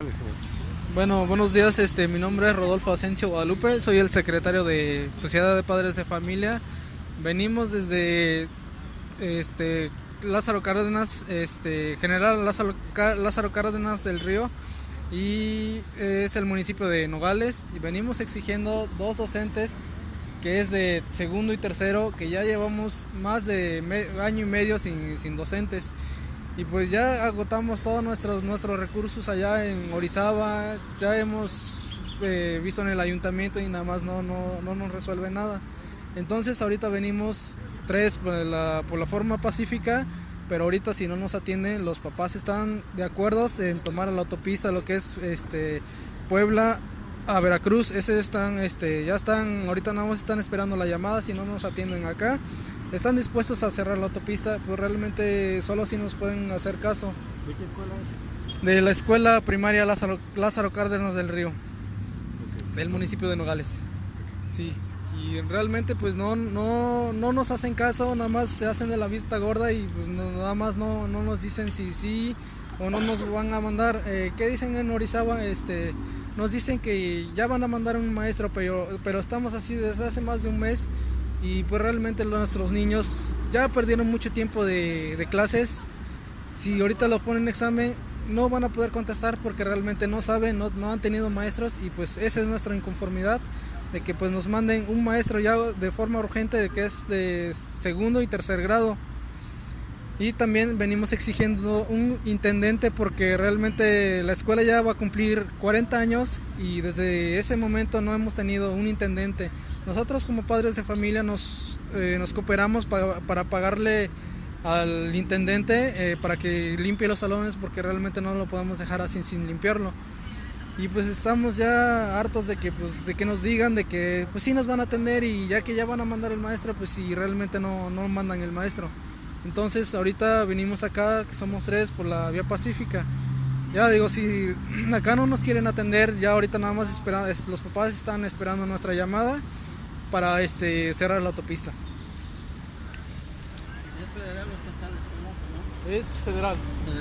Bueno, buenos días, mi nombre es Rodolfo Asensio Guadalupe, soy el secretario de Sociedad de Padres de Familia. Venimos desde Lázaro Cárdenas, General Lázaro Cárdenas del Río, y es el municipio de Nogales, y venimos exigiendo dos docentes, que es de segundo y tercero, que ya llevamos más de año y medio sin docentes. Y pues ya agotamos todos nuestros recursos allá en Orizaba, ya hemos visto en el ayuntamiento y nada más no nos resuelve nada. Entonces ahorita venimos tres por la forma pacífica, pero ahorita si no nos atienden, los papás están de acuerdo en tomar la autopista, lo que es Puebla a Veracruz. Ya están, ahorita nada más están esperando la llamada. Si no nos atienden acá, están dispuestos a cerrar la autopista, pues realmente solo si nos pueden hacer caso. ¿De qué escuela es? De la escuela primaria Lázaro Cárdenas del Río, Okay. del municipio de Nogales. Sí, y realmente pues no nos hacen caso, nada más se hacen de la vista gorda y pues nada más no nos dicen si sí o no nos van a mandar. ¿Qué dicen en Orizaba? Nos dicen que ya van a mandar un maestro, pero estamos así desde hace más de un mes. Y pues realmente nuestros niños ya perdieron mucho tiempo de clases. Si ahorita lo ponen en examen, no van a poder contestar porque realmente no saben, no han tenido maestros, y pues esa es nuestra inconformidad, de que pues nos manden un maestro ya de forma urgente, de que es de segundo y tercer grado. Y también venimos exigiendo un intendente, porque realmente la escuela ya va a cumplir 40 años y desde ese momento no hemos tenido un intendente. Nosotros como padres de familia nos cooperamos para pagarle al intendente para que limpie los salones, porque realmente no lo podemos dejar así sin limpiarlo. Y pues estamos ya hartos de que nos digan de que pues sí nos van a atender, y ya que ya van a mandar el maestro, pues si realmente no mandan el maestro. Entonces ahorita venimos acá, que somos tres, por la vía pacífica. Ya digo, si acá no nos quieren atender, ya ahorita nada más los papás están esperando nuestra llamada para cerrar la autopista. ¿Es federal o estatal? Es federal. ¿Federal?